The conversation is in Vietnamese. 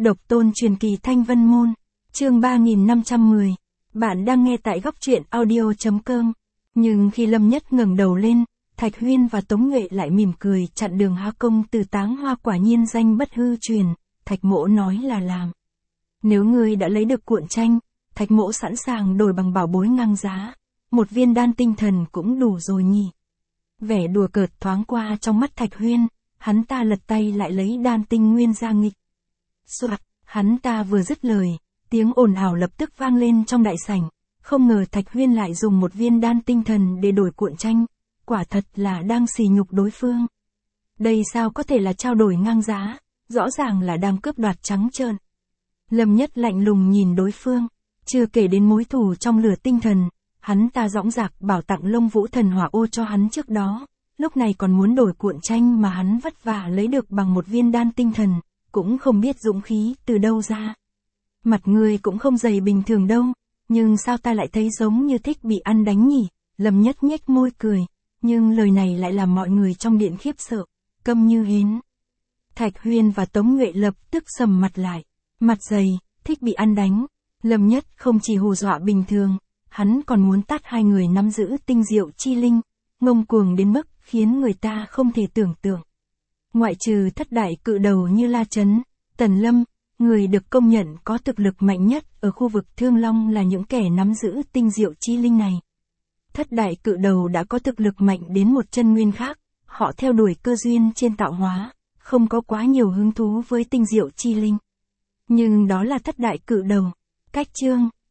Độc tôn truyền kỳ Thanh Vân Môn, chương 3510. Bạn đang nghe tại góc truyện audio.com. Nhưng khi Lâm Nhất ngẩng đầu lên, Thạch Huyên và Tống Nghệ lại mỉm cười chặn đường há công từ Táng Hoa quả nhiên danh bất hư truyền, Thạch Mỗ nói là làm. Nếu ngươi đã lấy được cuộn tranh, Thạch Mỗ sẵn sàng đổi bằng bảo bối ngang giá, một viên đan tinh thần cũng đủ rồi nhỉ. Vẻ đùa cợt thoáng qua trong mắt Thạch Huyên, hắn ta lật tay lại lấy đan tinh nguyên ra nghịch. Soạt, hắn ta vừa dứt lời, tiếng ồn ào lập tức vang lên trong đại sảnh, không ngờ Thạch Huyên lại dùng một viên đan tinh thần để đổi cuộn tranh, quả thật là đang sỉ nhục đối phương. Đây sao có thể là trao đổi ngang giá, rõ ràng là đang cướp đoạt trắng trợn. Lâm Nhất lạnh lùng nhìn đối phương, chưa kể đến mối thù trong lửa tinh thần, hắn ta dõng dạc bảo tặng Lông Vũ Thần Hỏa Ô cho hắn trước đó, lúc này còn muốn đổi cuộn tranh mà hắn vất vả lấy được bằng một viên đan tinh thần, cũng không biết dũng khí từ đâu ra. Mặt ngươi cũng không dày bình thường đâu, nhưng sao ta lại thấy giống như thích bị ăn đánh nhỉ? Lâm Nhất nhếch môi cười, nhưng lời này lại làm mọi người trong điện khiếp sợ, câm như hến. Thạch Huyên và Tống Nghệ lập tức sầm mặt lại, mặt dày, thích bị ăn đánh. Lâm Nhất không chỉ hù dọa bình thường, hắn còn muốn tát hai người nắm giữ tinh diệu chi linh, ngông cuồng đến mức khiến người ta không thể tưởng tượng. Ngoại trừ thất đại cự đầu như La Chấn, Tần Lâm, người được công nhận có thực lực mạnh nhất ở khu vực Thương Long là những kẻ nắm giữ tinh diệu chi linh này. Thất đại cự đầu đã có thực lực mạnh đến một chân nguyên khác, họ theo đuổi cơ duyên trên tạo hóa, không có quá nhiều hứng thú với tinh diệu chi linh. Nhưng đó là thất đại cự đầu. Cách chương